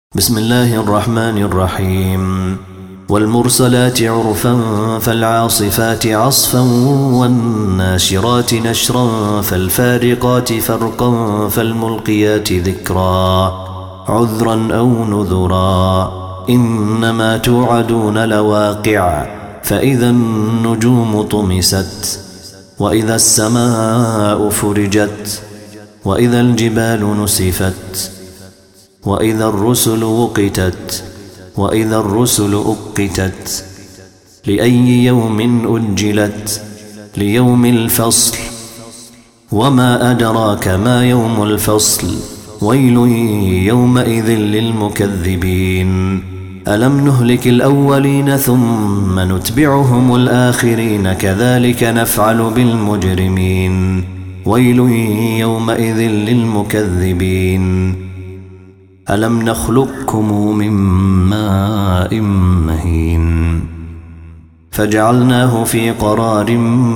بسم الله الرحمن الرحيم. والمرسلات عرفا فالعاصفات عصفا والناشرات نشرا فالفارقات فرقا فالملقيات ذكرا عذرا أو نذرا إنما توعدون لواقع فإذا النجوم طمست وإذا السماء فرجت وإذا الجبال نسفت وإذا الرسل وقتت وإذا الرسل أقتت لأي يوم أجلت ليوم الفصل وما أدراك ما يوم الفصل ويل يومئذ للمكذبين ألم نهلك الأولين ثم نتبعهم الآخرين كذلك نفعل بالمجرمين ويل يومئذ للمكذبين ألم نخلقكم من ماء مهين فجعلناه في قرار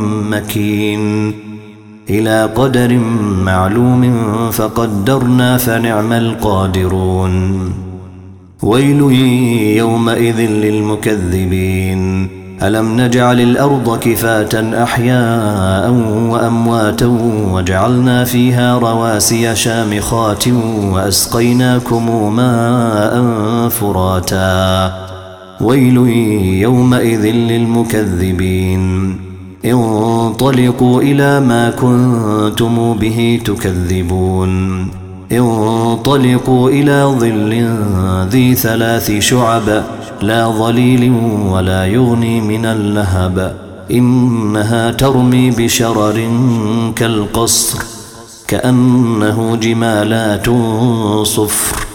مكين إلى قدر معلوم فقدرنا فنعم القادرون ويل يومئذ للمكذبين ألم نجعل الأرض كفاة أحياء وأمواتا وجعلنا فيها رواسي شامخات وأسقيناكم ماء فراتا ويل يومئذ للمكذبين انطلقوا إلى ما كنتم به تكذبون انطلقوا إلى ظل ذي 3 شعب لا ظليل ولا يغني من اللهب إنها ترمي بشرر كالقصر كأنه جمالات صفر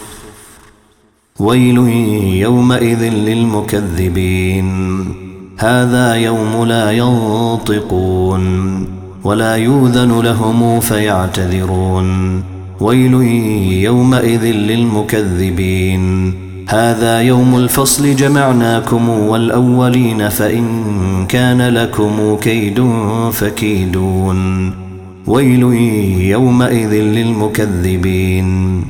ويل يومئذ للمكذبين هذا يوم لا ينطقون ولا يؤذن لهم فيعتذرون ويل يومئذ للمكذبين هذا يوم الفصل جمعناكم والأولين فإن كان لكم كيد فكيدون ويل يومئذ للمكذبين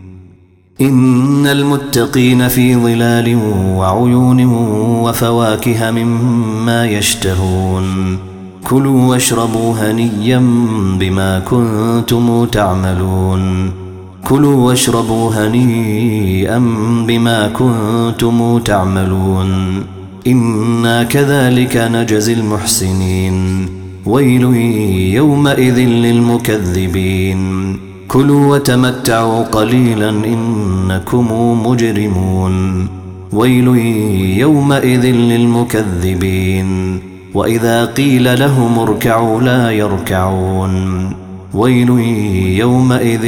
إن المتقين في ظلال وعيون وفواكه مما يشتهون كلوا واشربوا هنيا بما كنتم تعملون كلوا واشربوا هنيئا بما كنتم تعملون إنا كذلك نجزي المحسنين ويل يومئذ للمكذبين كلوا وتمتعوا قليلا إنكم مجرمون ويل يومئذ للمكذبين وإذا قيل لهم اركعوا لا يركعون ويل يومئذ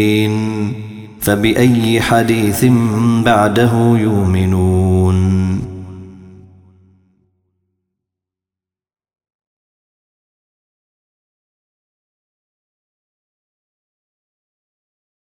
للمكذبين فبأي حديث بعده يؤمنون